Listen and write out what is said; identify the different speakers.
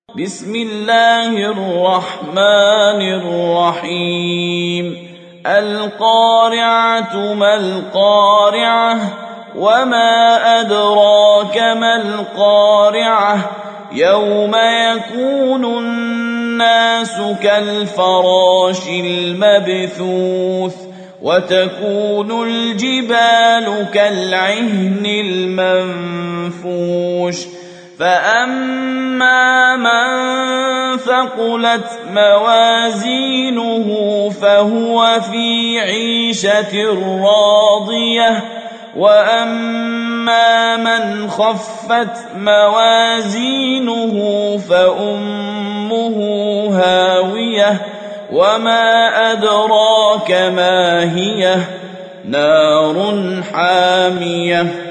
Speaker 1: بسم الله الرحمن الرحيم القارعة ما القارعة وما أدراك ما القارعة يوم يكون الناس كالفراش المبثوث وتكون الجبال كالعهن المنفوش فأما من ثقلت موازينه فهو في عيشة راضية وأما من خفت موازينه فأمه هاوية وما أدراك ما هي نار حامية